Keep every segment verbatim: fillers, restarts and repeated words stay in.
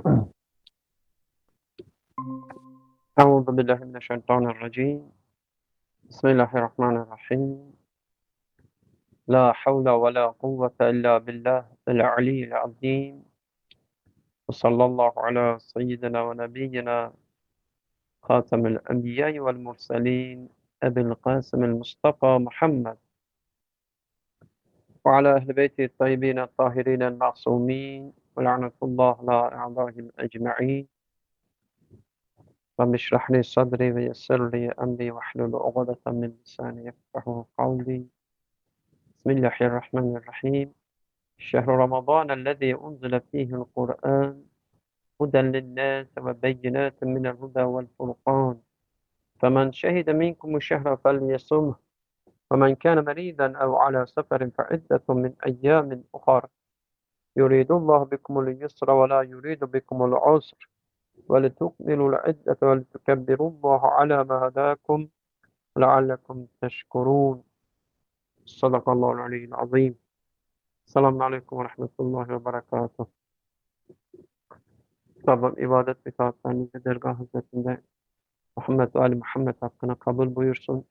أعوذ بالله من الشيطان الرجيم بسم الله الرحمن الرحيم لا حول ولا قوة إلا بالله العلي العظيم وصلى الله على سيدنا ونبينا خاتم الأنبياء والمرسلين أبي القاسم المصطفى محمد وعلى أهل بيته الطيبين الطاهرين المعصومين ولعنة الله على أعدائهم أجمعين رب اشرح لي صدري ويسر لي أمري واحلل عقدة من لساني يفقهوا قولي بسم الله الرحمن الرحيم شهر رمضان الذي أنزل فيه القرآن هدى للناس وبينات من الهدى والفرقان فمن شهد منكم الشهر فليصمه ومن كان مريضا أو على سفر فعدة من أيام أخر يريد الله بكم اليسر ولا يريد بكم العسر ولتكملوا العدة ولتكبروا الله على ما هداكم لعلكم تشكرون صدق الله العلي العظيم. Selamun Aleyküm ve Rahmetullahi ve Berekatuhu. Rabbim ibadet ve taatlarınızı dergah hizmetinde Muhammed ve Ali Muhammed hakkına kabul buyursun.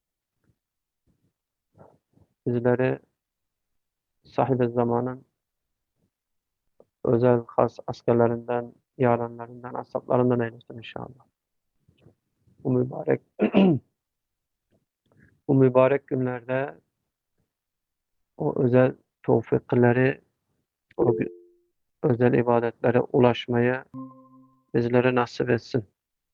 Bizleri sahibi zamanın özel has askerlerinden, yaranlarından, asaplarından eylesin inşallah. Bu mübarek bu mübarek günlerde o özel tevfikleri, o özel ibadetlere ulaşmayı bizlere nasip etsin.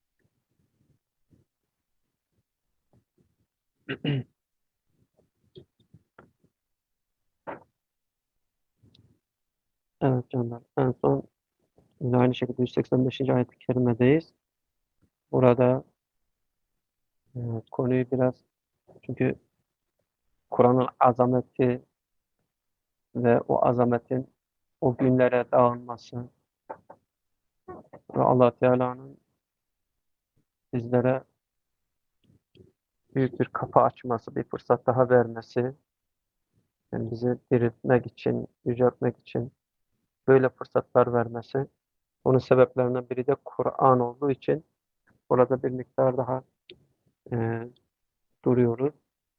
Evet canlar, en son yine aynı şekilde yüz seksen beşinci ayet-i kerimedeyiz. Burada e, konuyu biraz, çünkü Kur'an'ın azameti ve o azametin o günlere dağılması ve Allah Teala'nın bizlere büyük bir kapı açması, bir fırsat daha vermesi, yani bizi diriltmek için, yüceltmek için böyle fırsatlar vermesi, onun sebeplerinden biri de Kur'an olduğu için burada bir miktar daha e, duruyoruz.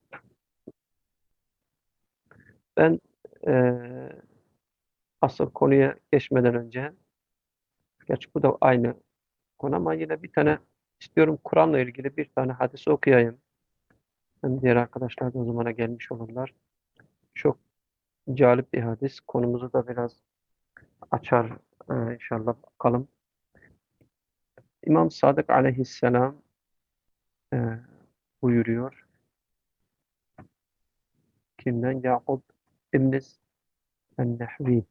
Ben e, asıl konuya geçmeden önce, gerçi bu da aynı konu ama yine bir tane istiyorum, Kur'an'la ilgili bir tane hadis okuyayım. Hem diğer arkadaşlar da o zamana gelmiş olurlar. Çok cazip bir hadis. Konumuzu da biraz açar e, inşallah, bakalım. İmam Sadık aleyhisselam e, buyuruyor. Kimden? Yakup İbn el-Nehvi.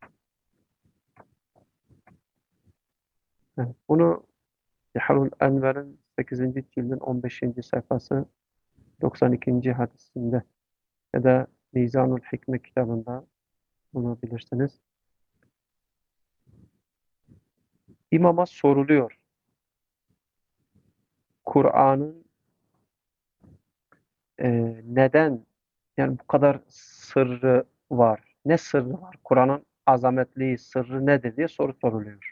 Evet, bunu Biharul Enver'in sekizinci cildin on beşinci sayfası doksan ikinci hadisinde ya da Mizanul Hikme kitabında bulabilirsiniz. İmama soruluyor. Kur'an'ın e, neden, yani bu kadar sırrı var? Ne sırrı var? Kur'an'ın azametliği, sırrı nedir diye soru soruluyor.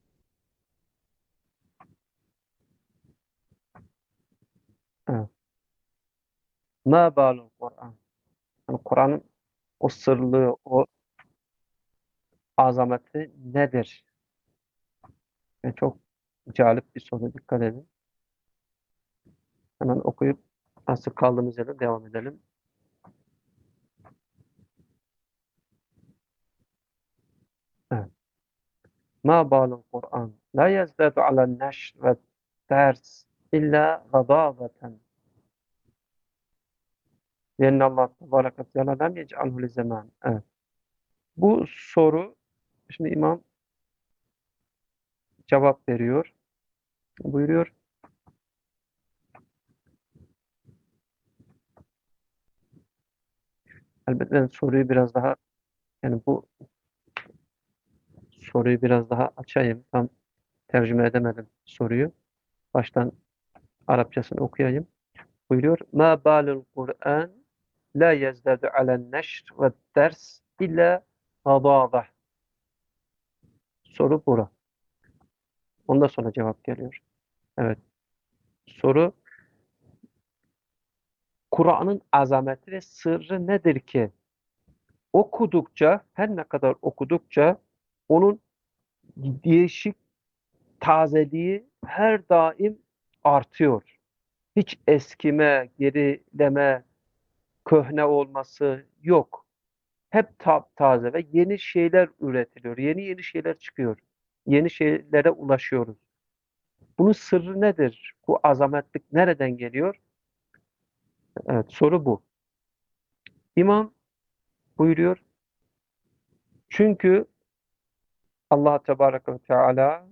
Evet. Ma balul Kur'an. Yani Kur'an'ın o sırlığı, o azameti nedir? Yani çok cazip bir soru. Dikkat edin. Hemen okuyup asıl kaldığımız yerden devam edelim. Evet. Ma balul Kur'an. La yezdadu ala neşr ve ders illa gadaveten. Lenne Allah tebarek ve teala lem yec'alhu li zaman. Evet. Bu soru, şimdi imam cevap veriyor. Buyuruyor. Elbette ben soruyu biraz daha, yani bu soruyu biraz daha açayım. Tam tercüme edemedim soruyu. Baştan Arapçasını okuyayım. Buyuruyor. Ma balul Kur'an la yezdadu alen neşr ve ders illa gadâbeh. Soru bura. Ondan sonra cevap geliyor. Evet. Soru, Kur'an'ın azameti ve sırrı nedir ki okudukça, her ne kadar okudukça onun değişik tazeliği her daim artıyor. Hiç eskime, gerileme, köhne olması yok. Hep taptaze ve yeni şeyler üretiliyor. Yeni yeni şeyler çıkıyor. Yeni şeylere ulaşıyoruz. Bunun sırrı nedir? Bu azametlik nereden geliyor? Evet, soru bu. İmam buyuruyor. Çünkü Allah Tebareke ve Teala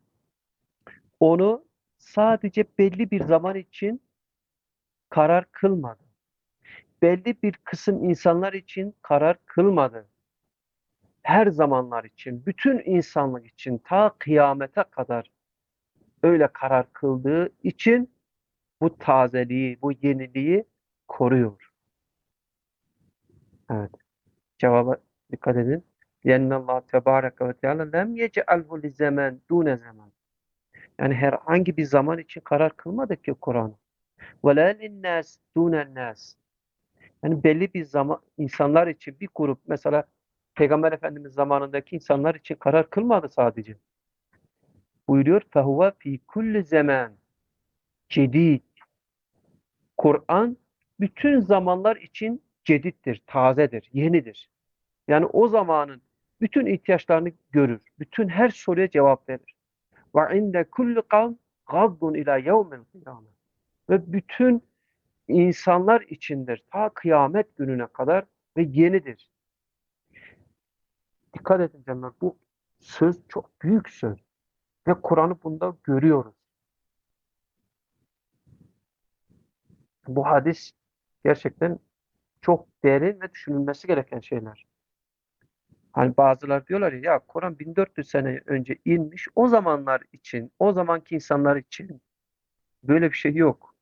onu sadece belli bir zaman için karar kılmadı. Belli bir kısım insanlar için karar kılmadı. Her zamanlar için, bütün insanlık için ta kıyamete kadar öyle karar kıldığı için bu tazeliği, bu yeniliği koruyor. Evet, cevaba dikkat edin. لِأَنَّ اللّٰهَ تَبَارَكَ وَتَعَالَى لَمْ يَجْعَلْهُ لِزَمَنْ دُونَ zaman. Yani herhangi bir zaman için karar kılmadı ki Kur'an. وَلَا لِلنَّاسِ دُونَ النَّاسِ. Yani belli bir zaman insanlar için bir grup, mesela Peygamber Efendimiz zamanındaki insanlar için karar kılmadı sadece. Buyuruyor فَهُوَ فِي كُلِّ زَمَانٍ cedid. Kur'an bütün zamanlar için cedittir, tazedir, yenidir. Yani o zamanın bütün ihtiyaçlarını görür. Bütün her soruya cevap verir. Ve inde kulli kavm gaddun ila yevmil kıyamet. Ve bütün insanlar içindir ta kıyamet gününe kadar ve yenidir. Dikkat edin canlar, bu söz çok büyük söz ve Kur'an'ı bunda görüyoruz. Bu hadis gerçekten çok derin ve düşünülmesi gereken şeyler. Hani bazılar diyorlar ya, ya Kur'an bin dört yüz sene önce inmiş, o zamanlar için, o zamanki insanlar için böyle bir şey yok.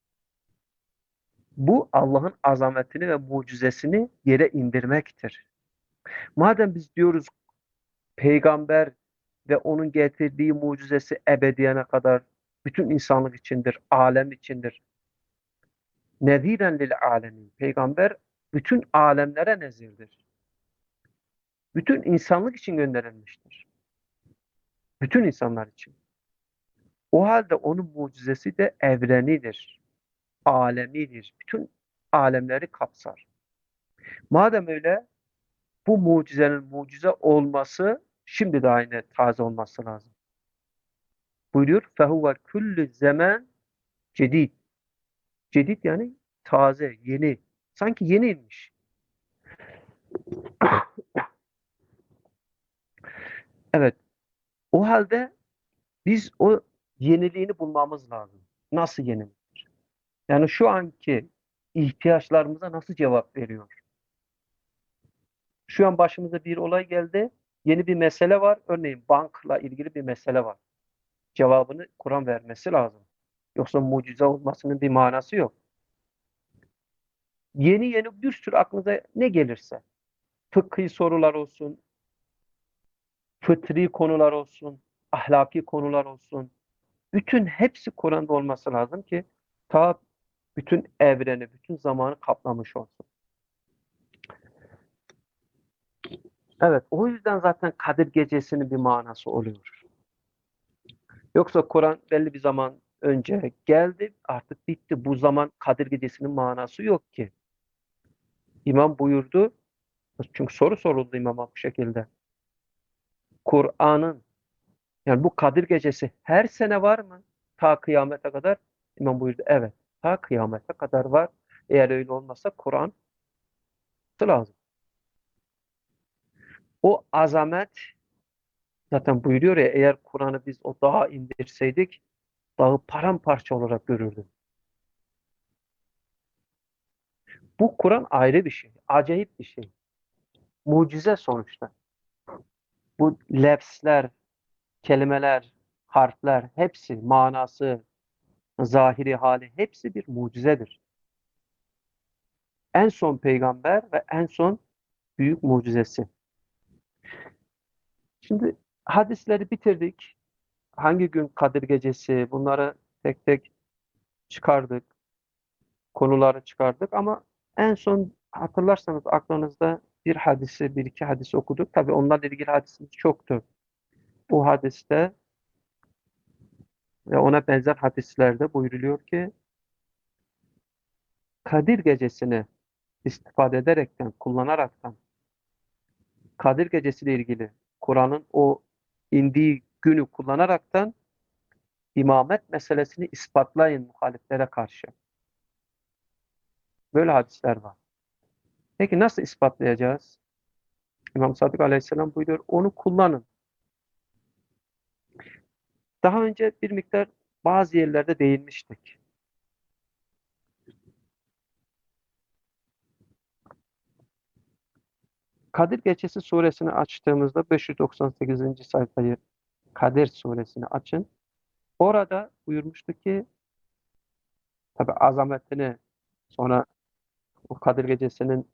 Bu Allah'ın azametini ve mucizesini yere indirmektir. Madem biz diyoruz peygamber ve onun getirdiği mucizesi ebediyene kadar bütün insanlık içindir, alem içindir. Neziren lil alemin. Peygamber bütün alemlere nezirdir. Bütün insanlık için gönderilmiştir. Bütün insanlar için. O halde onun mucizesi de evrenidir, alemidir. Bütün alemleri kapsar. Madem öyle, bu mucizenin mucize olması şimdi de aynı taze olması lazım. Buyuruyor فَهُوَ كُلُّ zaman cedid. Cedid yani taze, yeni. Sanki yeniymiş. Evet. O halde biz o yeniliğini bulmamız lazım. Nasıl yeni? Yani şu anki ihtiyaçlarımıza nasıl cevap veriyor? Şu an başımıza bir olay geldi. Yeni bir mesele var. Örneğin bankla ilgili bir mesele var. Cevabını Kur'an vermesi lazım. Yoksa mucize olmasının bir manası yok. Yeni yeni bir sürü aklınıza ne gelirse. Fıkhi sorular olsun, fıtri konular olsun, ahlaki konular olsun. Bütün hepsi Kur'an'da olması lazım ki ta bütün evreni, bütün zamanı kaplamış olsun. Evet, o yüzden zaten Kadir Gecesi'nin bir manası oluyor. Yoksa Kur'an belli bir zaman önce geldi, artık bitti. Bu zaman Kadir Gecesi'nin manası yok ki. İmam buyurdu, çünkü soru soruldu imama bu şekilde. Kur'an'ın, yani bu Kadir Gecesi her sene var mı? Ta kıyamete kadar. İmam buyurdu, evet. Ta kıyamete kadar var. Eğer öyle olmazsa Kur'an lazım. O azamet zaten buyuruyor ya, eğer Kur'an'ı biz o dağa indirseydik dağı paramparça olarak görürdük. Bu Kur'an ayrı bir şey. Acayip bir şey. Mucize sonuçta. Bu lefzler, kelimeler, harfler hepsi manası, zahiri hali hepsi bir mucizedir. En son peygamber ve en son büyük mucizesi. Şimdi hadisleri bitirdik. hangi gün Kadir Gecesi, bunları tek tek çıkardık, konuları çıkardık ama en son hatırlarsanız aklınızda bir hadisi, bir iki hadisi okuduk. Tabii onlarla ilgili hadisimiz çoktu. Bu hadiste ve ona benzer hadislerde buyruluyor ki Kadir Gecesi'ni istifade ederekten, kullanaraktan Kadir Gecesi ile ilgili Kur'an'ın o indiği günü kullanaraktan imamet meselesini ispatlayın muhaliflere karşı. Böyle hadisler var. Peki nasıl ispatlayacağız? İmam Sadık Aleyhisselam buyuruyor, onu kullanın. Daha önce bir miktar bazı yerlerde değinmiştik. Kadir Gecesi suresini açtığımızda beş yüz doksan sekizinci sayfayı Kadir suresini açın. Orada buyurmuştu ki tabi azametini sonra o Kadir Gecesi'nin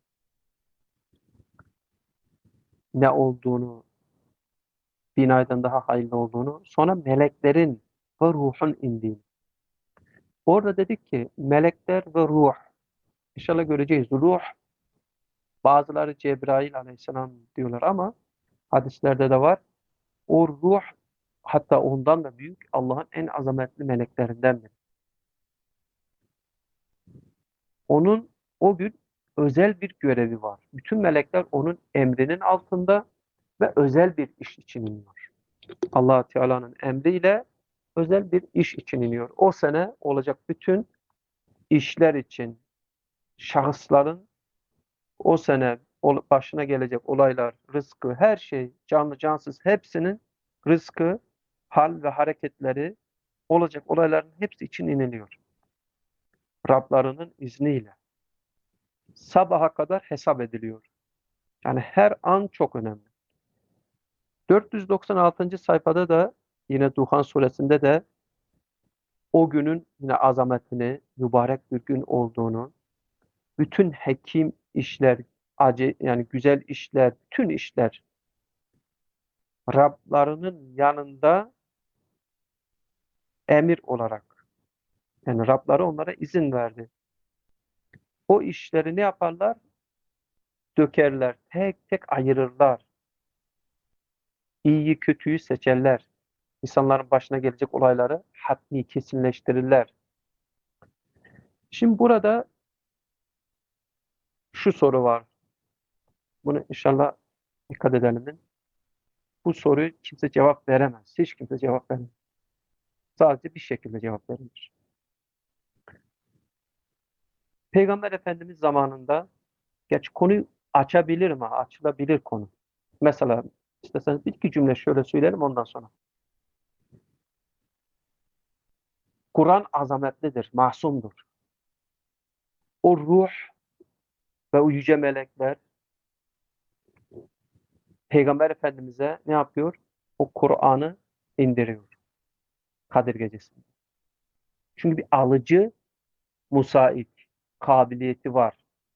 ne olduğunu, bin aydan daha hayırlı olduğunu, sonra meleklerin ve ruhun indiğini. Orada dedik ki melekler ve ruh, İnşallah göreceğiz. Ruh, bazıları Cebrail aleyhisselam diyorlar ama hadislerde de var. O ruh hatta ondan da büyük Allah'ın en azametli meleklerindendir. Onun o gün özel bir görevi var. Bütün melekler onun emrinin altında ve özel bir iş için iniyor. Allah Teala'nın emriyle özel bir iş için iniyor. O sene olacak bütün işler için, şahısların o sene başına gelecek olaylar, rızkı, her şey, canlı cansız hepsinin rızkı, hal ve hareketleri, olacak olayların hepsi için iniliyor. Rablarının izniyle. Sabaha kadar hesap ediliyor. Yani her an çok önemli. dört yüz doksan altıncı sayfada da yine Duhan suresinde de o günün yine azametini, mübarek bir gün olduğunu, bütün hekim işler, acı yani güzel işler, bütün işler Rablarının yanında emir olarak. Yani Rabları onlara izin verdi. O işleri ne yaparlar? Dökerler, tek tek ayırırlar. İyiyi kötüyü seçerler. İnsanların başına gelecek olayları hatmi kesinleştirirler. Şimdi burada şu soru var. Bunu inşallah dikkat edelim. Bu soruyu kimse cevap veremez. Hiç kimse cevap veremez. Sadece bir şekilde cevap verilir. Peygamber Efendimiz zamanında, geç konuyu açabilirim ha, açılabilir konu. Mesela isterseniz bir iki cümle şöyle söyleyelim ondan sonra. Kur'an azametlidir, masumdur. O ruh ve o yüce melekler Peygamber Efendimiz'e ne yapıyor? O Kur'an'ı indiriyor Kadir Gecesi'nde. Çünkü bir alıcı, musait, kabiliyeti var.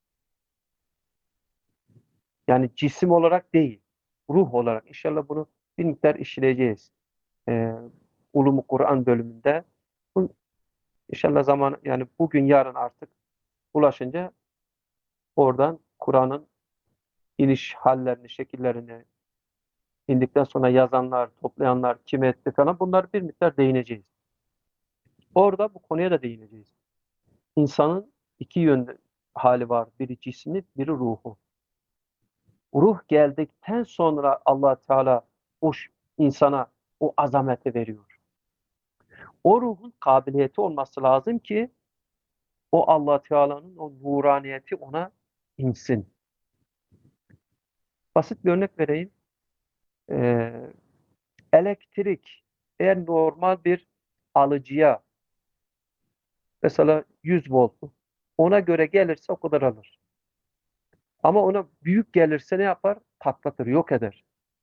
Yani cisim olarak değil, ruh olarak. İnşallah bunu bir miktar işleyeceğiz. Ee, Ulum-u Kur'an bölümünde. Bu, inşallah zaman yani bugün yarın artık ulaşınca oradan Kur'an'ın iniş hallerini, şekillerini indikten sonra yazanlar, toplayanlar, kim etti falan bunlar bir miktar değineceğiz. Orada bu konuya da değineceğiz. İnsanın iki yönlü hali var. Biri cismi, biri ruhu. Ruh geldikten sonra Allah Teala o insana o azameti veriyor. O ruhun kabiliyeti olması lazım ki o Allah Teala'nın o nuraniyeti ona insin. Basit bir örnek vereyim. Ee, elektrik eğer normal bir alıcıya mesela yüz volt ona göre gelirse o kadar alır. Ama ona büyük gelirse ne yapar? Patlatır, yok eder.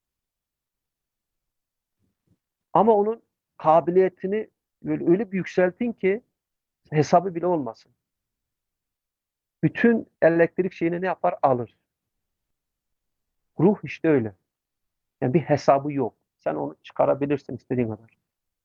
Ama onun kabiliyetini böyle öyle bir yükseltin ki hesabı bile olmasın. Bütün elektrik şeyini ne yapar? Alır. Ruh işte öyle. Yani bir hesabı yok. Sen onu çıkarabilirsin istediğin kadar.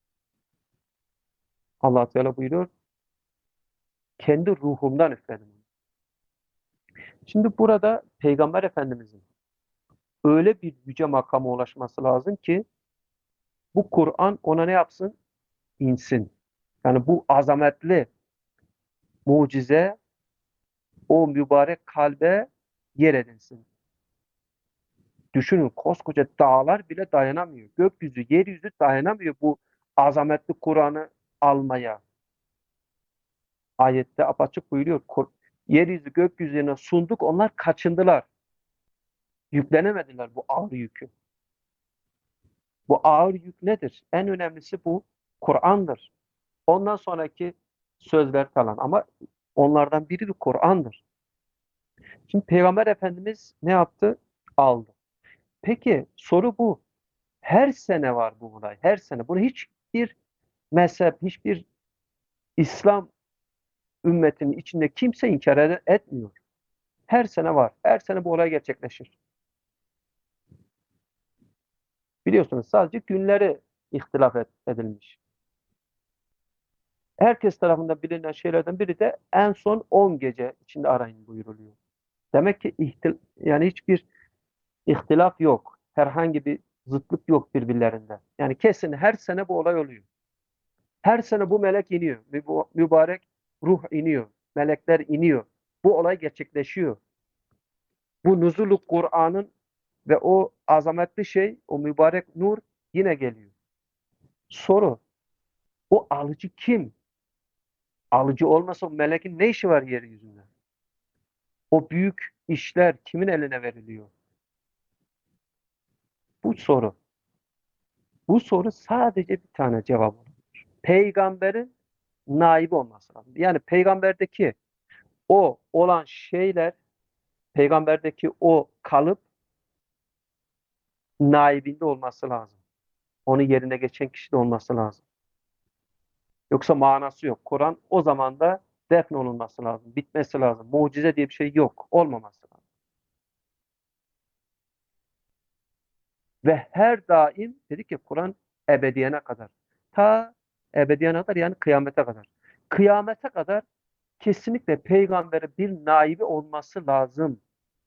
Allah Teala buyuruyor, kendi ruhumdan üfledim. Şimdi burada Peygamber Efendimizin öyle bir yüce makama ulaşması lazım ki bu Kur'an ona ne yapsın? İnsin. Yani bu azametli mucize o mübarek kalbe yer edinsin. Düşünün, koskoca dağlar bile dayanamıyor. Gökyüzü, yeryüzü dayanamıyor bu azametli Kur'an'ı almaya. Ayette apaçık buyuruyor. Kur- Yeryüzü gökyüzüne sunduk, onlar kaçındılar. Yüklenemediler bu ağır yükü. Bu ağır yük nedir? En önemlisi bu Kur'an'dır. Ondan sonraki sözler falan, ama onlardan biri de Kur'an'dır. Şimdi Peygamber Efendimiz ne yaptı? Aldı. Peki soru bu. Her sene var bu olay. Her sene. Bunu hiçbir mezhep, hiçbir İslam ümmetinin içinde kimse inkar ede- etmiyor. Her sene var. Her sene bu olay gerçekleşir. Biliyorsunuz, sadece günleri ihtilaf et- edilmiş. Herkes tarafından bilinen şeylerden biri de en son on gece içinde arayın buyuruluyor. Demek ki ihtil yani hiçbir ihtilaf yok. Herhangi bir zıtlık yok birbirlerinde. Yani kesin her sene bu olay oluyor. Her sene bu melek iniyor. Müba- Mübarek ruh iniyor. Melekler iniyor. Bu olay gerçekleşiyor. Bu nuzulu Kur'an'ın ve o azametli şey, o mübarek nur yine geliyor. Soru, o alıcı kim? Alıcı olmasa o melekin ne işi var yeryüzünde? O büyük işler kimin eline veriliyor? Bu soru. Bu soru sadece bir tane cevap olur. Peygamberin naibi olması lazım. Yani peygamberdeki o olan şeyler, peygamberdeki o kalıp naibinde olması lazım. Onun yerine geçen kişi de olması lazım. Yoksa manası yok. Kur'an o zaman da defnolunması lazım. Bitmesi lazım. Mucize diye bir şey yok. Olmaması lazım. Ve her daim dedik ki Kur'an ebediyene kadar. Ta ebediyene kadar, yani kıyamete kadar. Kıyamete kadar kesinlikle peygambere bir naibi olması lazım.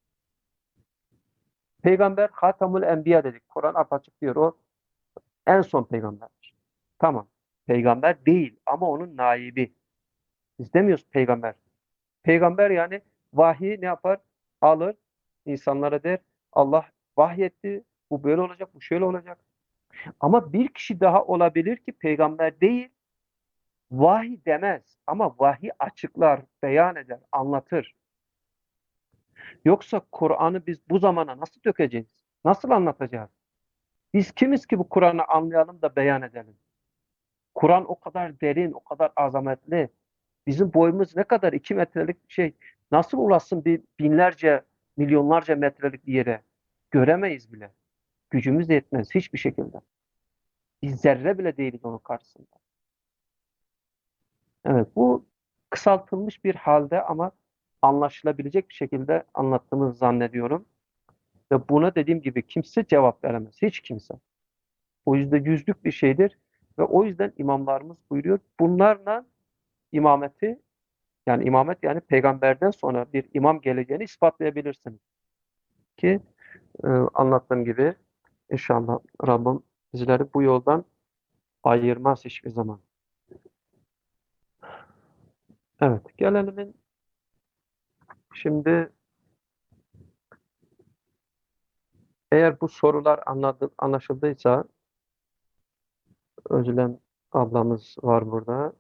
Peygamber Hatamul Enbiya dedik. Kur'an apaçık diyor. O en son peygamberdir. Tamam. Peygamber değil ama onun naibi. Biz demiyoruz peygamber. Peygamber yani vahyi ne yapar? Alır, insanlara der, Allah vahyetti, bu böyle olacak, bu şöyle olacak. Ama bir kişi daha olabilir ki peygamber değil, vahiy demez ama vahiy açıklar, beyan eder, anlatır. Yoksa Kur'an'ı biz bu zamana nasıl dökeceğiz? Nasıl anlatacağız? Biz kimiz ki bu Kur'an'ı anlayalım da beyan edelim? Kur'an o kadar derin, o kadar azametli. Bizim boyumuz ne kadar? İki metrelik bir şey. Nasıl ulaşsın bir binlerce, milyonlarca metrelik bir yere? Göremeyiz bile. Gücümüz de yetmez hiçbir şekilde. Biz zerre bile değiliz onun karşısında. Evet, bu kısaltılmış bir halde ama anlaşılabilecek bir şekilde anlattığımı zannediyorum. Ve buna dediğim gibi kimse cevap veremez. Hiç kimse. O yüzden yüzlük bir şeydir. Ve o yüzden imamlarımız buyuruyor. Bunlarla imameti, yani imamet yani peygamberden sonra bir imam geleceğini ispatlayabilirsiniz. Ki e, anlattığım gibi inşallah Rabbim bizleri bu yoldan ayırmaz hiçbir zaman. Evet, gelelim şimdi, eğer bu sorular anladı, anlaşıldıysa, Özlem ablamız var burada.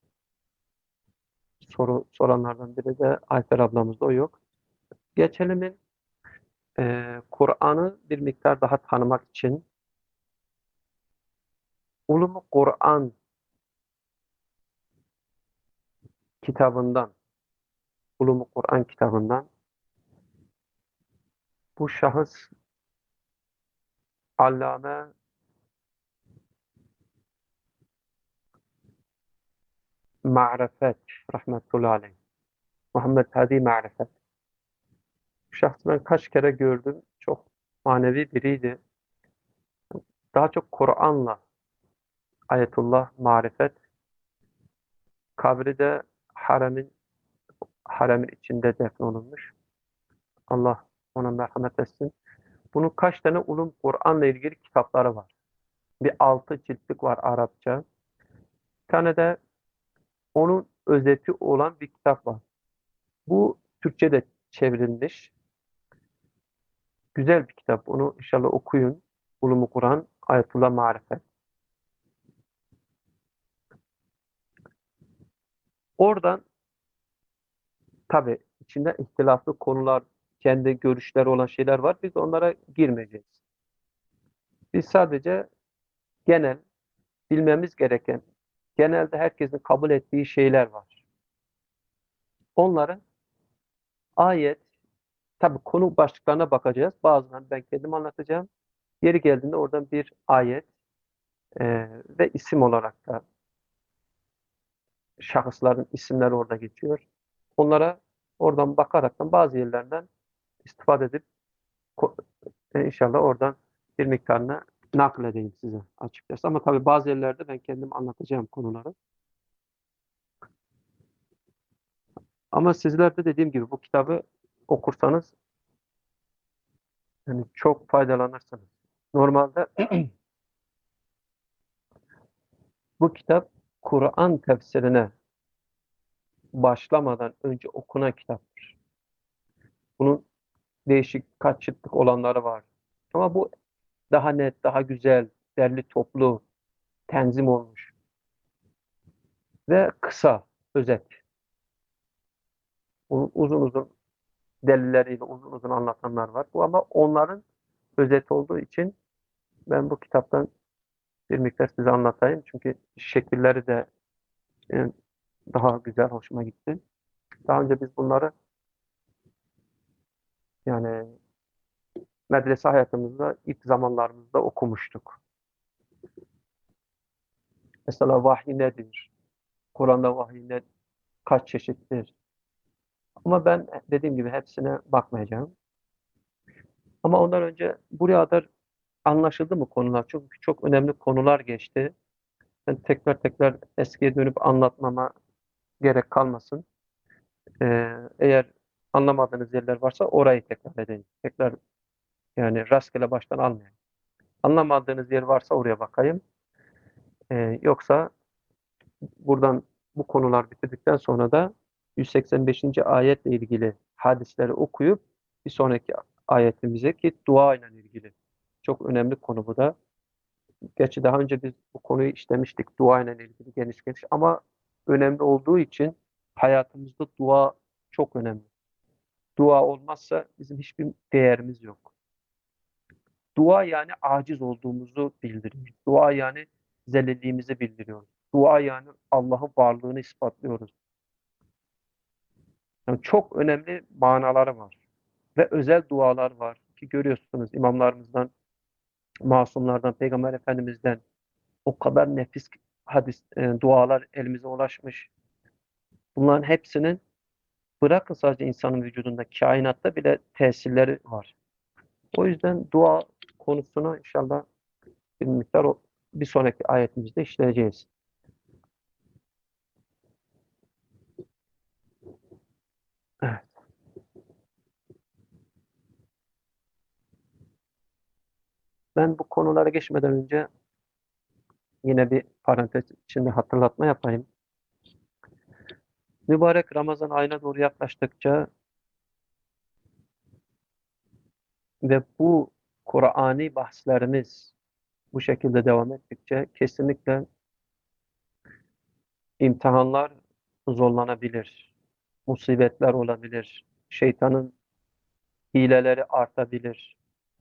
Soru soranlardan biri de Ayfer ablamız da, o yok. Geçelim e, Kur'an'ı bir miktar daha tanımak için Ulum-u Kur'an kitabından, Ulum-u Kur'an kitabından bu şahıs Allame Ma'rifet rahmetullahi aleyh. Muhammed Hadi Ma'rifet. Bu şahsı ben kaç kere gördüm. Çok manevi biriydi. Daha çok Kur'an'la, ayetullah, marifet Kabri de haremin, haremin içinde defnolunmuş. Allah ona merhamet etsin. Bunun kaç tane ulum Kur'an'la ilgili kitapları var. Bir altı ciltlik var Arapça. Bir tane de onun özeti olan bir kitap var. Bu Türkçe'de çevrilmiş. Güzel bir kitap. Onu inşallah okuyun. Ulum Kur'an, Ayetullah Marifet. Oradan tabii içinde ihtilaflı konular, kendi görüşleri olan şeyler var. Biz onlara girmeyeceğiz. Biz sadece genel, bilmemiz gereken, genelde herkesin kabul ettiği şeyler var. Onları ayet, tabii konu başlıklarına bakacağız. Bazılarını ben kendim anlatacağım. Yeri geldiğinde oradan bir ayet e, ve isim olarak da şahısların isimleri orada geçiyor. Onlara oradan bakaraktan bazı yerlerden istifade edip ko- e, inşallah oradan bir miktarını nakledeyim size açıkçası. Ama tabii bazı yerlerde ben kendim anlatacağım konuları. Ama sizler de dediğim gibi bu kitabı okursanız yani çok faydalanırsınız. Normalde bu kitap Kur'an tefsirine başlamadan önce okunan kitaptır. Bunun değişik kaç ciltlik olanları var. Ama bu daha net, daha güzel, derli toplu, tenzim olmuş ve kısa, özet. U- Uzun uzun delilleriyle uzun uzun anlatanlar var. Bu ama onların özet olduğu için ben bu kitaptan bir miktar size anlatayım. Çünkü şekilleri de e, daha güzel, hoşuma gitti. Daha önce biz bunları yani medrese hayatımızda ilk zamanlarımızda okumuştuk. Mesela vahiy nedir? Kur'an'da vahiy ne, kaç çeşittir? Ama ben dediğim gibi hepsine bakmayacağım. Ama ondan önce buraya kadar anlaşıldı mı konular? Çünkü çok önemli konular geçti. Ben tekrar tekrar eskiye dönüp anlatmama gerek kalmasın. Ee, eğer anlamadığınız yerler varsa orayı tekrar edeyim. Tekrar yani rastgele baştan almayayım. Anlamadığınız yer varsa oraya bakayım. Ee, yoksa buradan bu konular bitirdikten sonra da yüz seksen beşinci ayetle ilgili hadisleri okuyup bir sonraki ayetimize ki dua ile ilgili. Çok önemli konu bu da. Gerçi daha önce biz bu konuyu işlemiştik dua ile ilgili geniş geniş ama önemli olduğu için hayatımızda dua çok önemli. Dua olmazsa bizim hiçbir değerimiz yok. Dua yani aciz olduğumuzu bildiriyor. Dua yani zelilliğimizi bildiriyor. Dua yani Allah'ın varlığını ispatlıyoruz. Yani çok önemli manaları var. Ve özel dualar var ki görüyorsunuz imamlarımızdan, masumlardan, Peygamber Efendimiz'den o kadar nefis hadis, e, dualar elimize ulaşmış. Bunların hepsinin bırakın sadece insanın vücudunda, kainatta bile tesirleri var. O yüzden dua konusunu inşallah bir miktar o- bir sonraki ayetimizde işleyeceğiz. Evet. Ben bu konulara geçmeden önce yine bir parantez içinde hatırlatma yapayım. Mübarek Ramazan ayına doğru yaklaştıkça ve bu Kur'ani bahslerimiz bu şekilde devam ettikçe kesinlikle imtihanlar zorlanabilir, musibetler olabilir, şeytanın hileleri artabilir.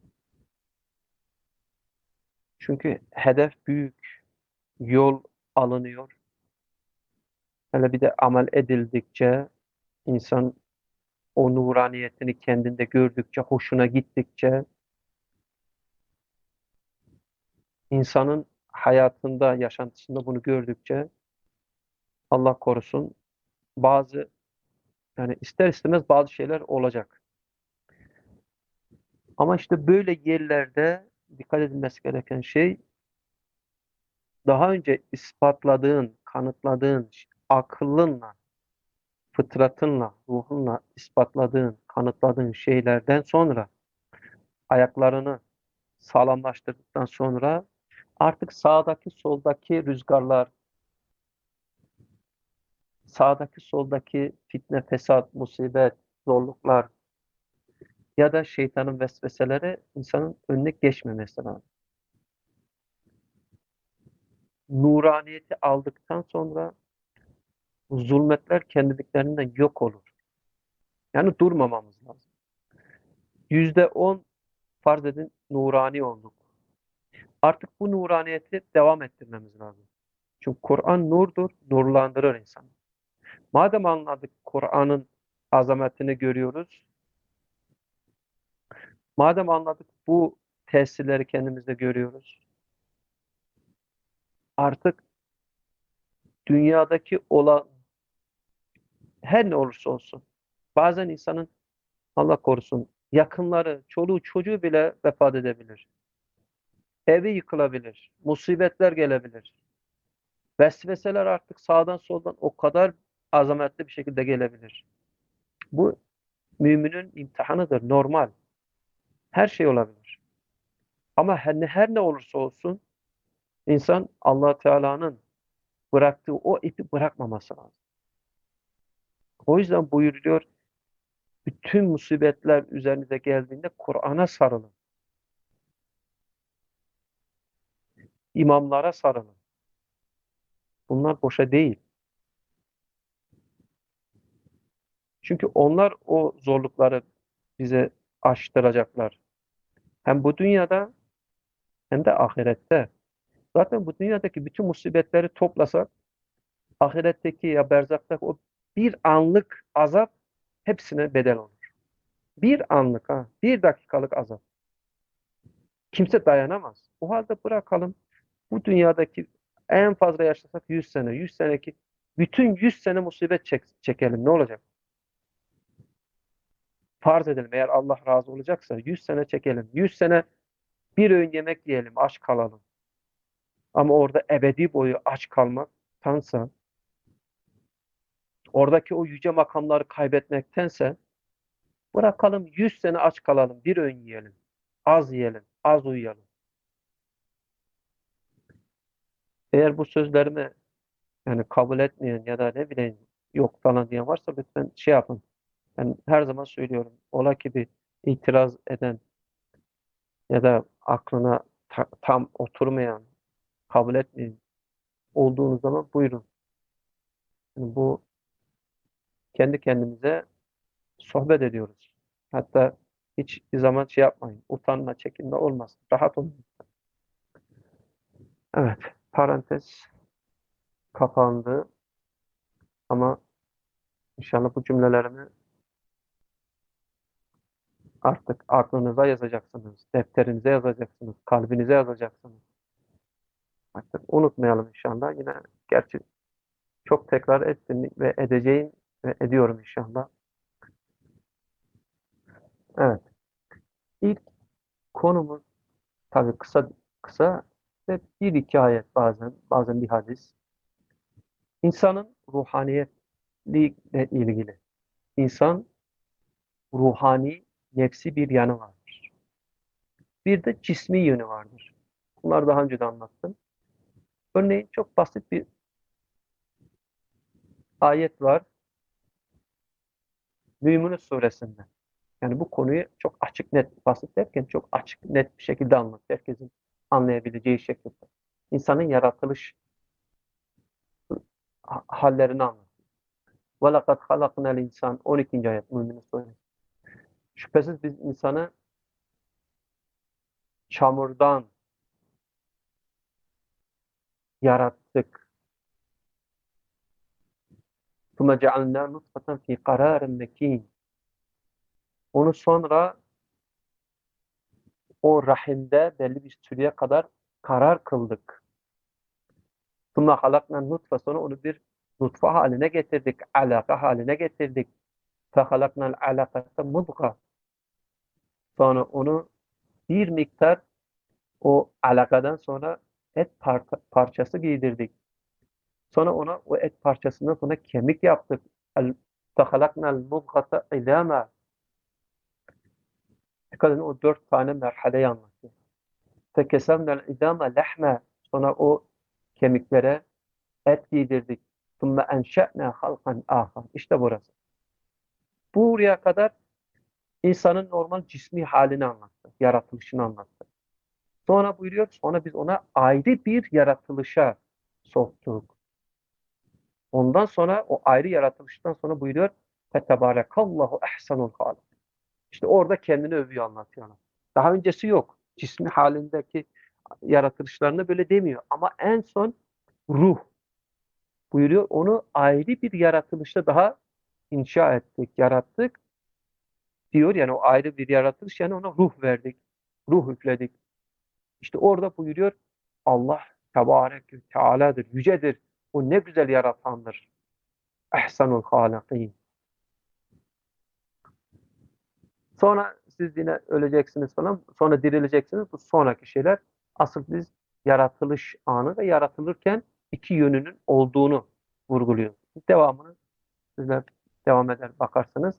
Çünkü hedef büyük, yol alınıyor. Hele bir de amel edildikçe, insan o nuraniyetini kendinde gördükçe, hoşuna gittikçe, insanın hayatında, yaşantısında bunu gördükçe Allah korusun bazı yani ister istemez bazı şeyler olacak. Ama işte böyle yerlerde dikkat edilmesi gereken şey daha önce ispatladığın, kanıtladığın, akıllınla, fıtratınla, ruhunla ispatladığın, kanıtladığın şeylerden sonra ayaklarını sağlamlaştırdıktan sonra artık sağdaki soldaki rüzgarlar, sağdaki soldaki fitne, fesat, musibet, zorluklar ya da şeytanın vesveseleri insanın önüne geçmemesi lazım. Nuraniyeti aldıktan sonra zulmetler kendiliklerinden yok olur. Yani durmamamız lazım. Yüzde on farz edin nurani olduk. Artık bu nuraniyeti devam ettirmemiz lazım. Çünkü Kur'an nurdur, nurlandırır insanı. Madem anladık Kur'an'ın azametini görüyoruz, madem anladık bu tesirleri kendimizde görüyoruz, artık dünyadaki olan her ne olursa olsun, bazen insanın Allah korusun yakınları, çoluğu, çocuğu bile vefat edebilir. Evi yıkılabilir, musibetler gelebilir. Vesveseler artık sağdan soldan o kadar azametli bir şekilde gelebilir. Bu müminin imtihanıdır, normal. Her şey olabilir. Ama her ne, her ne olursa olsun insan Allah Teala'nın bıraktığı o ipi bırakmaması lazım. O yüzden buyuruyor, bütün musibetler üzerinize geldiğinde Kur'an'a sarılın. İmamlara sarılın. Bunlar boşa değil. Çünkü onlar o zorlukları bize aştıracaklar. Hem bu dünyada hem de ahirette. Zaten bu dünyadaki bütün musibetleri toplasak, ahiretteki ya berzaktaki o bir anlık azap hepsine bedel olur. Bir anlık ha, bir dakikalık azap. Kimse dayanamaz. O halde bırakalım bu dünyadaki en fazla yaşasak yüz sene, yüz seneki bütün yüz sene musibet çek, çekelim ne olacak? Farz edelim eğer Allah razı olacaksa yüz sene çekelim. yüz sene bir öğün yemek yiyelim, aç kalalım. Ama orada ebedi boyu aç kalmaktansa, oradaki o yüce makamları kaybetmektense bırakalım yüz sene aç kalalım, bir öğün yiyelim. Az yiyelim, az uyuyalım. Eğer bu sözlerimi yani kabul etmeyen ya da ne bileyim yok falan diyen varsa lütfen şey yapın. Ben her zaman söylüyorum. Ola ki bir itiraz eden ya da aklına ta- tam oturmayan, kabul etmeyen olduğunuz zaman buyurun. Yani bu kendi kendimize sohbet ediyoruz. Hatta hiçbir zaman şey yapmayın. Utanma, çekinme olmasın. Rahat olun. Evet, parantez kapandı ama inşallah bu cümlelerimi artık aklınıza yazacaksınız, defterinize yazacaksınız, kalbinize yazacaksınız. Artık unutmayalım inşallah. Yine gerçi çok tekrar ettim ve edeceğim ve ediyorum inşallah. Evet, ilk konumuz tabii kısa kısa ve bir iki ayet bazen, bazen bir hadis. İnsanın ruhaniyetliğiyle ilgili. İnsan ruhani, nefsi bir yanı vardır. Bir de cismi yönü vardır. Bunları daha önce de anlattım. Örneğin çok basit bir ayet var. Mü'minin suresinde. Yani bu konuyu çok açık net, basit derken çok açık net bir şekilde anlat. Herkesin anlayabileceği şekilde. İnsanın yaratılış ha- hallerini anlat. وَلَقَدْ خَلَقْنَا الْاِنْسَانِ on ikinci ayet Mü'minin suresi. Şüphesiz biz insanı çamurdan yarattık. ثُمَّ جَعَلْنَا نُطْفَةً فِي قَرَارٍ مَك۪ينٍ. Onu sonra o rahimde belli bir süreye kadar karar kıldık. ثُمَّ خَلَقْنَا nutfe sonra onu bir nutfe haline getirdik. Alaka haline getirdik. فَخَلَقْنَا الْعَلَقَةَ مُضْغَةً. Sonra onu bir miktar o alakadan sonra et par parçası giydirdik. Sonra ona o et parçasından sonra kemik yaptık. El fehalaknal mudgata idama. Dikkat edin, o dört tane merhaleyi anlatıyor. Fekesevnel idama lehme. Sonra o kemiklere et giydirdik. Sümme enşe'ne halkan ahar. İşte burası. Buraya kadar insanın normal cismi halini anlattı. Yaratılışını anlattı. Sonra buyuruyor, sonra biz ona ayrı bir yaratılışa soktuk. Ondan sonra o ayrı yaratılıştan sonra buyuruyor Fetebârekallahu ehsenul hâlik. İşte orada kendini övüyor, anlatıyor. Daha öncesi yok. Cismi halindeki yaratılışlarında böyle demiyor. Ama en son ruh buyuruyor. Onu ayrı bir yaratılışta daha inşa ettik, yarattık diyor. Yani o ayrı bir yaratılış, yani ona ruh verdik. Ruh üfledik. İşte orada buyuruyor Allah Tebarek ve Teala'dır, yücedir. O ne güzel yaratandır. Ehsanul hâlikîn. Sonra siz yine öleceksiniz falan. Sonra dirileceksiniz. Bu sonraki şeyler. Asıl biz yaratılış anı ve yaratılırken iki yönünün olduğunu vurguluyoruz. Devamını sizler devam eder bakarsınız.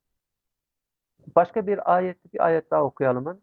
Başka bir ayet, bir ayet daha okuyalım.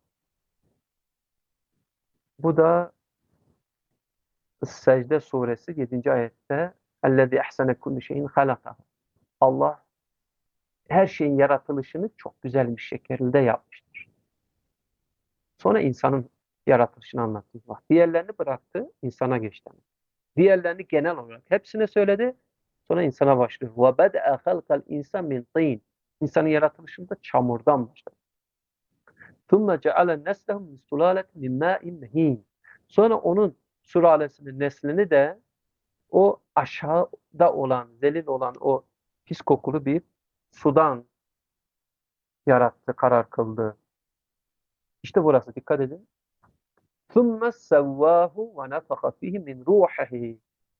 Bu da Secde suresi yedinci ayette اَلَّذِي اَحْسَنَ كُلِّ şeyin halaka. Allah her şeyin yaratılışını çok güzel bir şekilde yapmıştır. Sonra insanın yaratılışını anlatıyor. Bak, diğerlerini bıraktı, insana geçti. Diğerlerini genel olarak hepsine söyledi. Sonra insana başlıyor. وَبَدَأَ خَلْقَ الْاِنْسَانِ مِنْ طِينَ. İnsanın yaratılışında çamurdan başladı. ثُمَّ جَعَلَ نَسْلَهُ مِنْ سُلَالَةٍ مِنْ مَاءٍ مَه۪ينَ. Sonra onun sülalesinin neslini de o aşağıda olan, zelil olan o pis kokulu bir sudan yarattı, karar kıldı. İşte burası, dikkat edin. ثُمَّ سَوَّاهُ وَنَفَخَ فِيهِ مِنْ رُوحِهِ.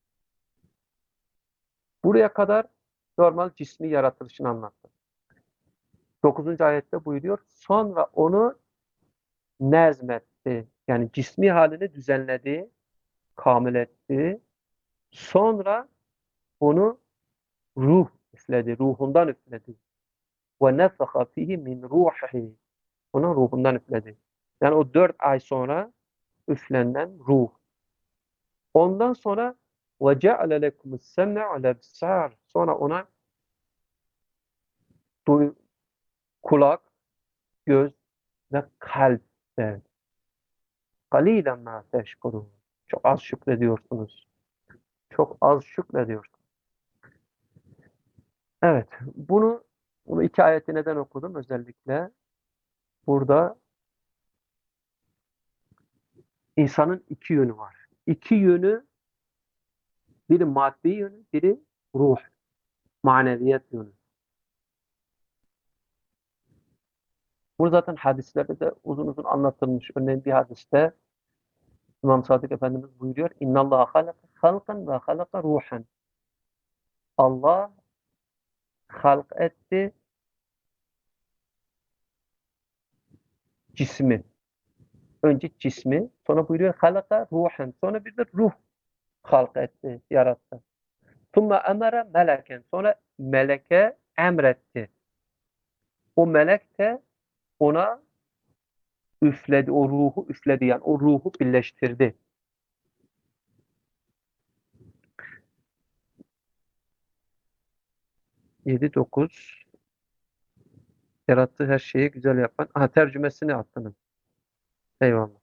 Buraya kadar normal cismi yaratılışını anlattı. dokuzuncu ayette buyuruyor. Sonra onu nezmetti. Yani cismi halini düzenledi, kamil etti. Sonra onu ruh üfledi, ruhundan üfledi. وَنَفَخَ فِيهِ مِنْ رُوحِهِ. Ona ruhundan üfledi. Yani o dört ay sonra üflenen ruh. Ondan sonra وَجَعَلَ لَكُمُ السَّمْعَ وَالْأَبْصَارَ. Sonra ona duy, kulak, göz ve kalp verdi. قَلِيلًا مَا تَشْكُرُونَ. Çok az şükrediyorsunuz. Çok az şükrediyorsunuz. Evet, bunu bunu iki ayeti neden okudum özellikle? Burada insanın iki yönü var. İki yönü, biri maddi yönü, biri ruh, maneviyat yönü. Bu zaten hadislerde de uzun uzun anlatılmış. Örneğin bir hadiste İmam Sadık Efendimiz buyuruyor. İnnallâhe halaka halkan ve halaka ruhen. Allah halk etti cismi. Önce cismi, sonra buyuruyor halaka ruhen. Sonra bir de ruh halk etti, yarattı. Thumma emere meleken. Sonra meleke emretti. O melek de ona üfledi, o ruhu üfledi. Yani o ruhu birleştirdi. yedi dokuz yarattığı her şeyi güzel yapan. Aha, tercümesini attınız. Eyvallah.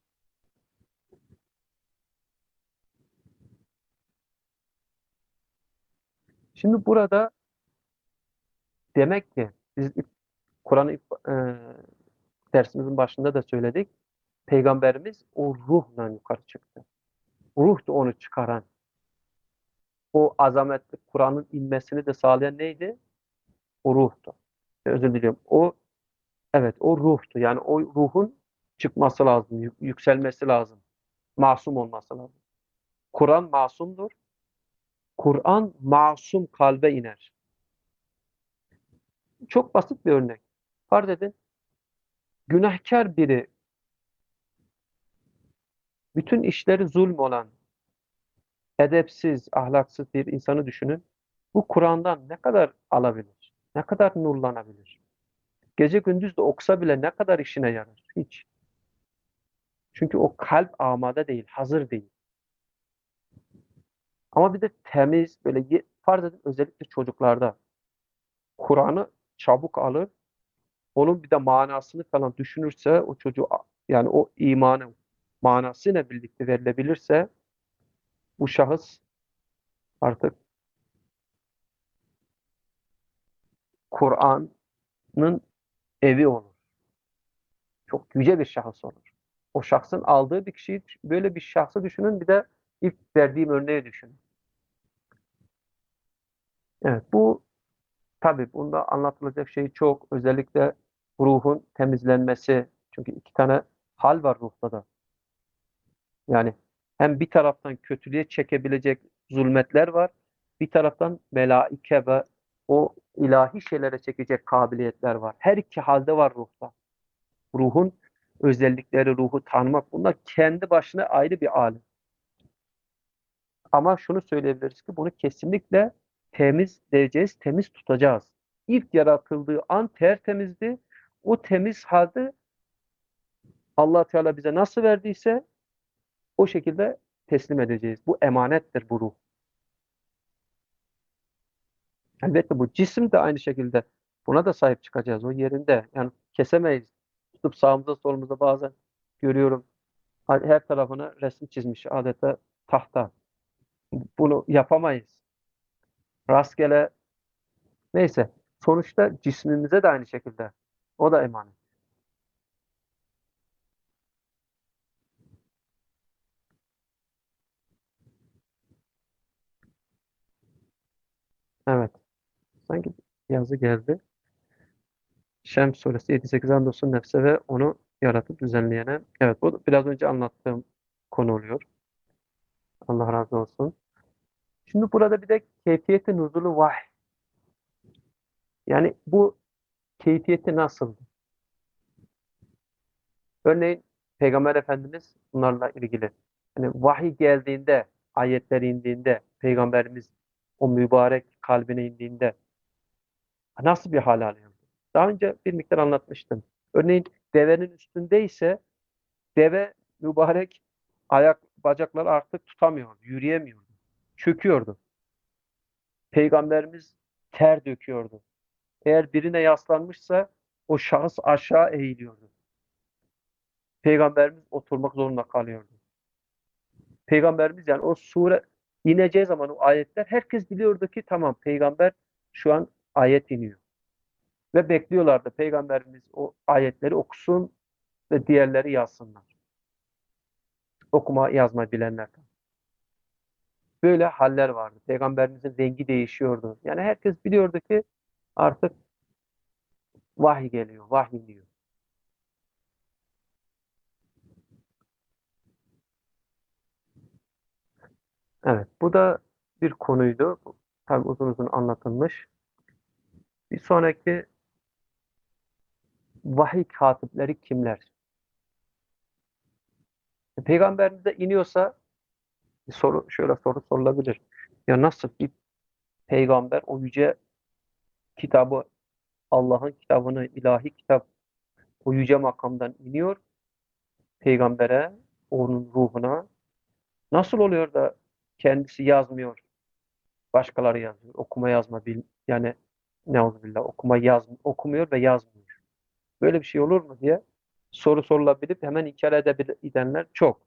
Şimdi burada demek ki biz Kur'an'ı e, dersimizin başında da söyledik. Peygamberimiz o ruhla yukarı çıktı. Ruh da onu çıkaran. O azametli Kur'an'ın inmesini de sağlayan neydi? O ruhtu. Özür diliyorum. O, evet, o ruhtu. Yani o ruhun çıkması lazım, yük- yükselmesi lazım. Masum olması lazım. Kur'an masumdur. Kur'an masum kalbe iner. Çok basit bir örnek. Farz edin, günahkar biri, bütün işleri zulm olan, edepsiz, ahlaksız bir insanı düşünün. Bu Kur'an'dan ne kadar alabilir? Ne kadar nurlanabilir? Gece gündüz de okusa bile ne kadar işine yarar? Hiç. Çünkü o kalp amade değil, hazır değil. Ama bir de temiz, böyle ye- farz edin özellikle çocuklarda Kur'an'ı çabuk alır, onun bir de manasını falan düşünürse o çocuğu yani o imanın manasıyla birlikte verilebilirse bu şahıs artık Kur'an'ın evi olur. Çok yüce bir şahıs olur. O şahsın aldığı bir kişiyi, böyle bir şahsı düşünün, bir de ilk verdiğim örneği düşünün. Evet, bu tabii bunda anlatılacak şey çok. Özellikle ruhun temizlenmesi. Çünkü iki tane hal var ruhta da. Yani hem bir taraftan kötülüğe çekebilecek zulmetler var. Bir taraftan melaike ve o ilahi şeylere çekecek kabiliyetler var. Her iki halde var ruhta. Ruhun özellikleri, ruhu tanımak, bunlar kendi başına ayrı bir alim. Ama şunu söyleyebiliriz ki bunu kesinlikle temiz diyeceğiz, temiz tutacağız. İlk yaratıldığı an tertemizdi. O temiz halde Allah Teala bize nasıl verdiyse o şekilde teslim edeceğiz. Bu emanettir bu ruh. Elbette bu cisim de aynı şekilde. Buna da sahip çıkacağız o yerinde. Yani kesemeyiz. Tutup sağımıza solumuza bazen görüyorum. Her tarafına resim çizmiş adeta tahta. Bunu yapamayız. Rastgele neyse. Sonuçta cismimize de aynı şekilde. O da emanet. Evet. Sanki yazı geldi. Şems suresi yedi sekiz andolsun nefse ve onu yaratıp düzenleyene. Evet, bu biraz önce anlattığım konu oluyor. Allah razı olsun. Şimdi burada bir de keyfiyeti nuzulu vahiy. Yani bu keyfiyeti nasıl? Örneğin Peygamber Efendimiz bunlarla ilgili. Hani vahiy geldiğinde, ayetler indiğinde, Peygamberimiz o mübarek kalbine indiğinde nasıl bir hal alıyordu? Daha önce bir miktar anlatmıştım. Örneğin devenin üstündeyse deve mübarek ayak bacakları artık tutamıyordu, yürüyemiyordu. Çöküyordu. Peygamberimiz ter döküyordu. Eğer birine yaslanmışsa o şahıs aşağı eğiliyordu. Peygamberimiz oturmak zorunda kalıyordu. Peygamberimiz yani o sure ineceği zaman o ayetler herkes biliyordu ki tamam peygamber şu an ayet iniyor. Ve bekliyorlardı peygamberimiz o ayetleri okusun ve diğerleri yazsınlar. Okuma yazma bilenler. Böyle haller vardı. Peygamberimizin rengi değişiyordu. Yani herkes biliyordu ki artık vahiy geliyor, vahiy iniyor. Evet, bu da bir konuydu. Tabii uzun uzun anlatılmış. Bir sonraki vahiy katipleri kimler? E, Peygamberimize iniyorsa bir soru şöyle soru sorulabilir. Ya nasıl bir peygamber o yüce kitabı, Allah'ın kitabını, ilahi kitap o yüce makamdan iniyor peygambere, onun ruhuna. Nasıl oluyor da kendisi yazmıyor, başkaları yazıyor. Okuma yazma bil yani neuzubillah okuma yaz okumuyor ve yazmıyor. Böyle bir şey olur mu diye soru sorulabilip hemen inkar edebilenler çok.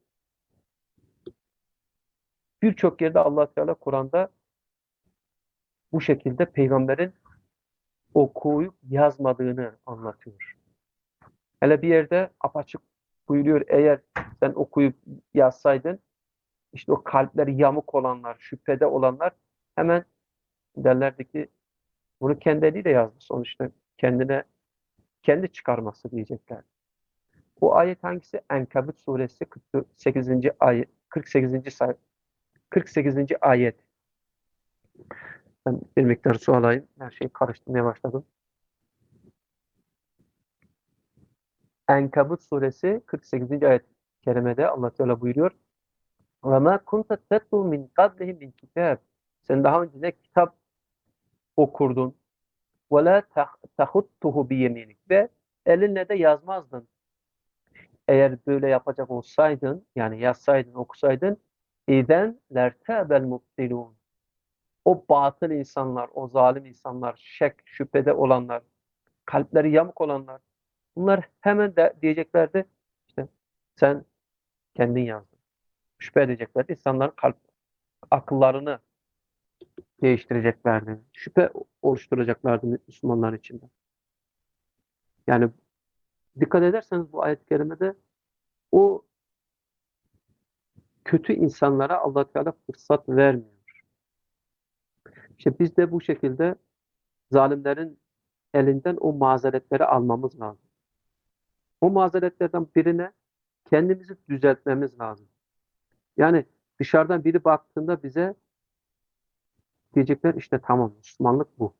Birçok yerde Allah Teala Kur'an'da bu şekilde peygamberin okuyup yazmadığını anlatıyor. Hele bir yerde apaçık buyuruyor, eğer sen okuyup yazsaydın işte o kalpleri yamuk olanlar, şüphede olanlar hemen derlerdi ki bunu kendi eliyle yazmış. Sonuçta kendine kendi çıkarması diyecekler. Bu ayet hangisi? Enkabut suresi kırk sekizinci ayet kırk sekizinci sayfa kırk sekizinci ayet. Ben bir miktar su alayım. Her şeyi karıştırmaya başladım. Enkabut suresi kırk sekizinci ayet kerimede Allah Teala buyuruyor. Ve ma kunte tetlu min qablihi min kitab. Sen daha önce ne kitap okurdun? Ve la tahuttuhu bi yeminik. Ve elinle de yazmazdın. Eğer böyle yapacak olsaydın, yani yazsaydın, okusaydın, İzen lertebel mubtilun. O batıl insanlar, o zalim insanlar, şek, şüphede olanlar, kalpleri yamuk olanlar, bunlar hemen de diyeceklerdi, işte sen kendin yazdın. Şüphe edeceklerdi. İnsanların kalp, akıllarını değiştireceklerdi. Şüphe oluşturacaklardı Müslümanlar içinde. Yani dikkat ederseniz bu ayet-i kerimede o kötü insanlara Allah Teala fırsat vermiyor. İşte biz de bu şekilde zalimlerin elinden o mazeretleri almamız lazım. O mazeretlerden birine kendimizi düzeltmemiz lazım. Yani dışarıdan biri baktığında bize diyecekler işte tamam Müslümanlık bu.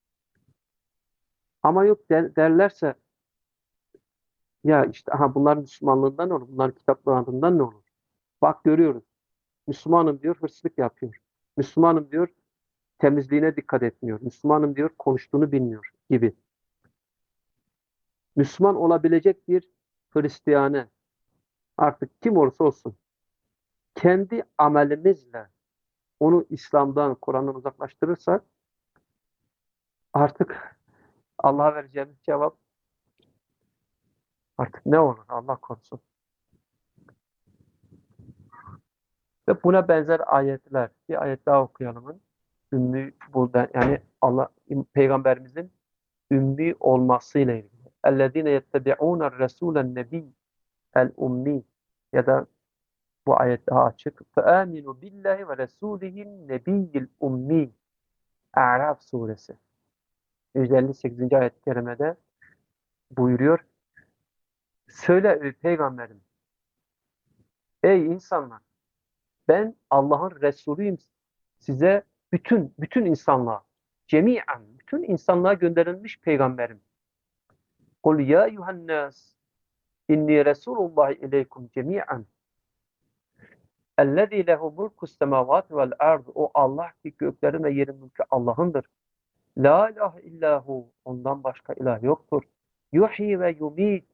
Ama yok der- derlerse ya işte aha bunlar Müslümanlığından ne olur? Bunlar kitaplarından ne olur? Bak görüyoruz. Müslümanım diyor hırsızlık yapıyor. Müslümanım diyor temizliğine dikkat etmiyor. Müslümanım diyor konuştuğunu bilmiyor gibi. Müslüman olabilecek bir Hristiyane artık kim olursa olsun kendi amelimizle onu İslam'dan, Kur'an'dan uzaklaştırırsak artık Allah'a vereceğimiz cevap artık ne olur Allah korusun. Ve buna benzer ayetler, bir ayet daha okuyalım. Ümmi burada yani Allah peygamberimizin ümmi olmasıyla ilgili. Ellezine yettebi'ûne resûlen nebiy el ummi ya da bu ayet daha açık. Feâminu billahi ve resûlihin nebiyyil ummi. A'raf suresi. yüz elli sekizinci ayet-i kerimede buyuruyor. Söyle ey peygamberim, ey insanlar, ben Allah'ın Resulüyüm size bütün bütün insanlığa, cemiyen, bütün insanlığa gönderilmiş peygamberim. Kul ya eyyuhannas inni Resulullah ileykum cemiyen. Ellezî lehu mulkus semâvâti vel ard. O Allah ki göklerin ve yerin mülkü Allah'ındır. La ilahe illahu. Ondan başka ilah yoktur. Yuhyi ve yumit.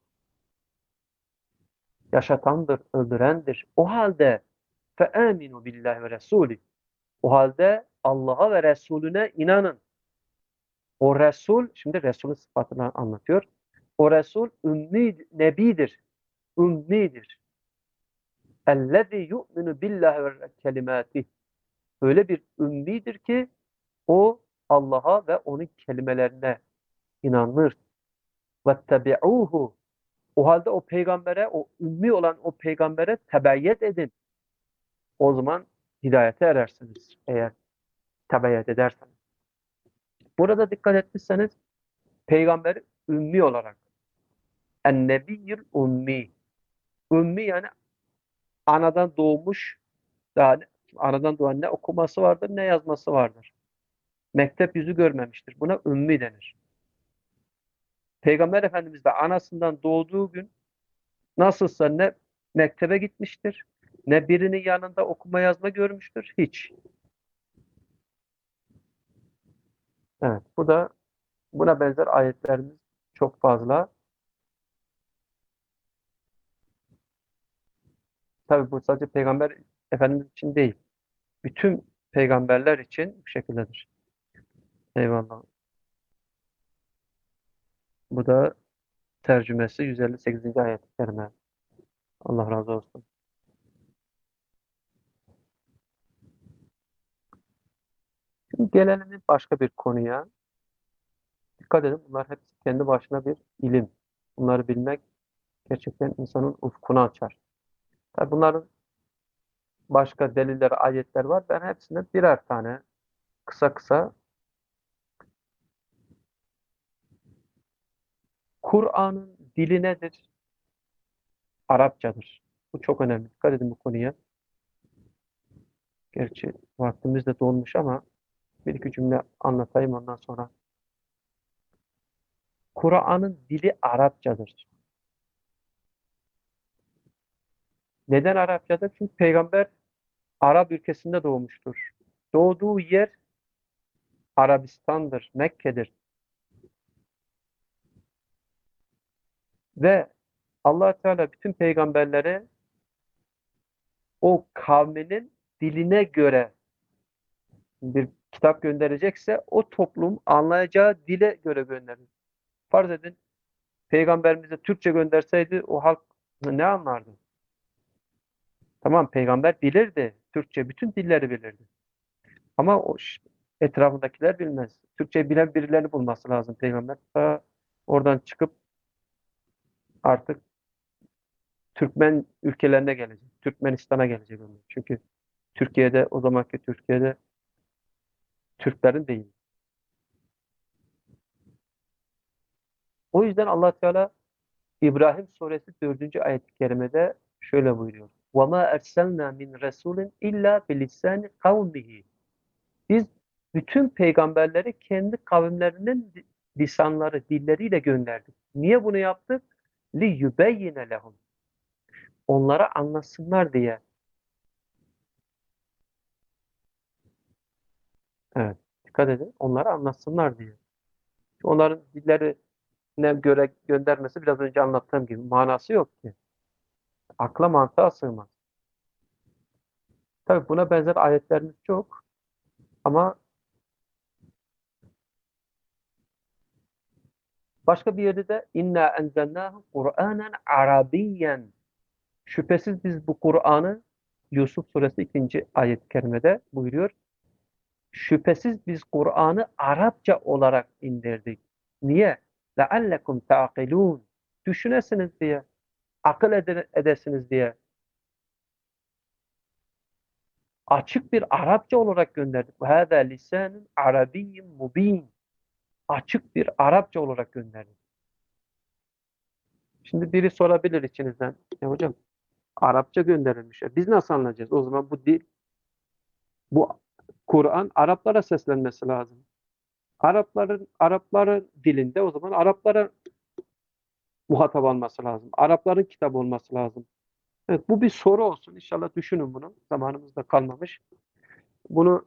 Yaşatandır, öldürendir. O halde fe'aminu billahi ve resulü. O halde Allah'a ve Resulüne inanın. O Resul, şimdi Resul'ün sıfatını anlatıyor. O Resul ümmi nebidir. Ümmidir. Ellezî yu'minu billahi ve kelimâtih. Öyle bir ümmidir ki o Allah'a ve onun kelimelerine inanır. Vettebi'ûhu. O halde o peygambere, o ümmi olan o peygambere tebeyyet edin. O zaman hidayete erersiniz. Eğer tebeyyet ederseniz. Burada dikkat etmişseniz peygamber ümmi olarak ennebiyyül ummi. Ümmi yani anadan doğmuş, daha ne- anadan doğan ne okuması vardır ne yazması vardır. Mektep yüzü görmemiştir. Buna ümmi denir. Peygamber Efendimiz de anasından doğduğu gün nasılsa ne mektebe gitmiştir, ne birinin yanında okuma yazma görmüştür, hiç. Evet, bu da buna benzer ayetlerimiz çok fazla. Tabii bu sadece Peygamber Efendimiz için değil. Bütün peygamberler için bu şekildedir. Eyvallah. Bu da tercümesi yüz elli sekizinci ayet-i kerime. Allah razı olsun. Şimdi gelelim başka bir konuya. Dikkat edin bunlar hepsi kendi başına bir ilim. Bunları bilmek gerçekten insanın ufkunu açar. Tabii bunların başka deliller, ayetler var. Ben hepsinden birer tane kısa kısa. Kur'an'ın dili nedir? Arapçadır. Bu çok önemli. Dikkat edin bu konuya. Gerçi vaktimiz de dolmuş ama bir iki cümle anlatayım ondan sonra. Kur'an'ın dili Arapçadır. Neden Arapçadır? Çünkü peygamber Arap ülkesinde doğmuştur. Doğduğu yer Arabistan'dır, Mekke'dir. Ve Allah Teala bütün peygamberlere o kavminin diline göre bir kitap gönderecekse o toplum anlayacağı dile göre gönderir. Farz edin peygamberimize Türkçe gönderseydi o halk ne anlardı? Tamam peygamber bilirdi. Türkçe bütün dilleri bilirdi. Ama o ş- etrafındakiler bilmez. Türkçe bilen birilerini bulması lazım peygamber. Ta oradan çıkıp artık Türkmen ülkelerine gelecek. Türkmenistan'a gelecek onlar. Çünkü Türkiye'de o zamanki Türkiye'de Türklerin değil. O yüzden Allah Teala İbrahim suresi dördüncü ayet-i kerimede şöyle buyuruyor. وَمَا أَرْسَلْنَا مِنْ رَسُولٍ اِلَّا بِلِسَانِ قَوْمِهِ Biz bütün peygamberleri kendi kavimlerinin lisanları, dilleriyle gönderdik. Niye bunu yaptık? لِيُبَيِّنَ لَهُمْ Onlara anlasınlar diye. Evet, dikkat edin. Onlara anlatsınlar diye. Onların dillerine göre göndermesi biraz önce anlattığım gibi manası yok ki. Akla mantığa sığmaz. Tabii buna benzer ayetlerimiz çok ama başka bir yerde de inna enzelnahu Kur'anen Arabiyyen. Şüphesiz biz bu Kur'an'ı Yusuf suresi ikinci ayet-i kerimede buyuruyor. Şüphesiz biz Kur'an'ı Arapça olarak indirdik. Niye? لَعَلَّكُمْ تَعْقِلُونَ Düşünesiniz diye, akıl ede- edesiniz diye. Açık bir Arapça olarak gönderdik. وَهَذَا لِسَانٌ عَرَبِيٌّ مُب۪ينٌ Açık bir Arapça olarak gönderdik. Şimdi biri sorabilir içinizden. Ya hocam Arapça gönderilmiş. Ya biz nasıl anlayacağız? O zaman bu dil, bu Kur'an Araplara seslenmesi lazım. Arapların Arapların dilinde o zaman Araplara muhatap alması lazım. Arapların kitabı olması lazım. Evet, bu bir soru olsun. İnşallah düşünün bunu. Zamanımız da kalmamış. Bunu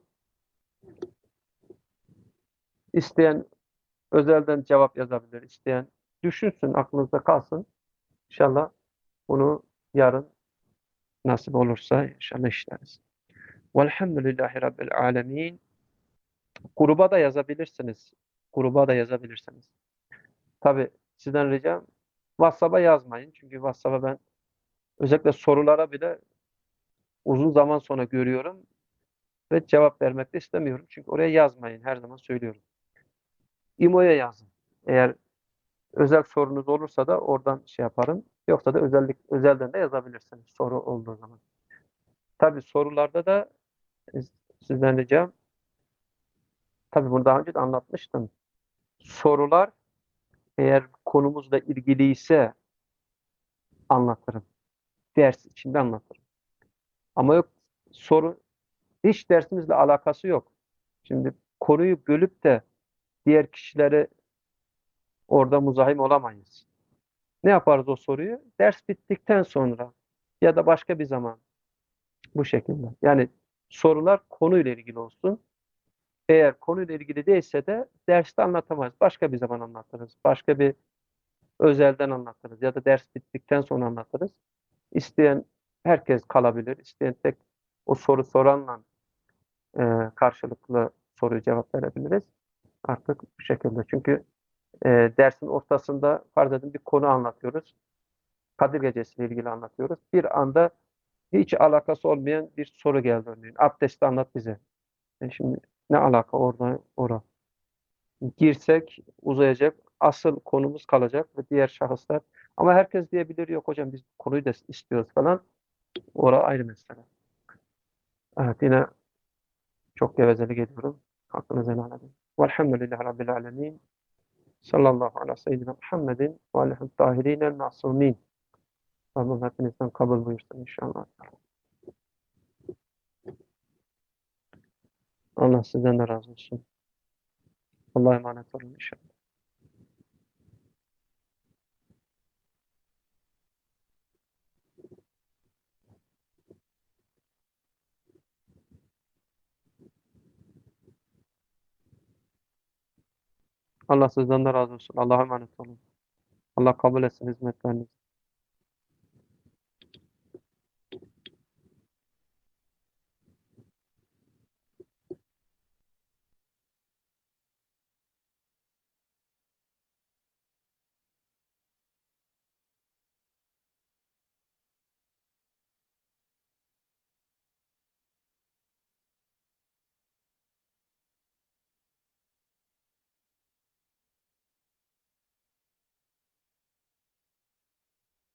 isteyen özelden cevap yazabilir. İsteyen düşünsün, aklınızda kalsın. İnşallah bunu yarın nasip olursa inşallah işleriz. Velhamdülillahi Rabbil alemin. Gruba da yazabilirsiniz. Gruba da yazabilirsiniz. Tabii sizden ricam WhatsApp'a yazmayın. Çünkü WhatsApp'a ben özellikle sorulara bile uzun zaman sonra görüyorum ve cevap vermek de istemiyorum. Çünkü oraya yazmayın. Her zaman söylüyorum. İmo'ya yazın. Eğer özel sorunuz olursa da oradan şey yaparım. Yoksa da özellik özelden de yazabilirsiniz soru olduğu zaman. Tabii sorularda da e, sizden ricam tabii bunu daha önce de anlatmıştım. Sorular eğer konumuzla ilgiliyse anlatırım. Ders içinde anlatırım. Ama yok soru hiç dersimizle alakası yok. Şimdi konuyu bölüp de diğer kişileri orada muzahim olamayız. Ne yaparız o soruyu? Ders bittikten sonra ya da başka bir zaman bu şekilde. Yani sorular konuyla ilgili olsun. Eğer konuyla ilgili değilse de derste anlatamayız. Başka bir zaman anlatırız. Başka bir özelden anlatırız ya da ders bittikten sonra anlatırız. İsteyen herkes kalabilir. İsteyen tek o soru soranla e, karşılıklı soruyu cevap verebiliriz. Artık bu şekilde. Çünkü e, dersin ortasında farz edin bir konu anlatıyoruz. Kadir Gecesi ile ilgili anlatıyoruz. Bir anda hiç alakası olmayan bir soru geldi örneğin. Abdesti anlat bize. E şimdi ne alaka orada ora? Girsek uzayacak. Asıl konumuz kalacak ve diğer şahıslar. Ama herkes diyebilir yok hocam biz bu konuyu da istiyoruz falan. Ora ayrı mesele. Evet yine çok gevezelik ediyorum. Hakkınızı helal edin. Velhamdülillahi Rabbil alemin. Sallallahu ala seyyidina Muhammedin ve aleyhi tahirinel masumin. Rabbim hepinizden kabul buyursun inşallah. Allah sizden de razı olsun. Allah'a emanet olun inşallah. Allah sizden de razı olsun. Allah'a emanet olun. Allah kabul etsin hizmetlerinizi.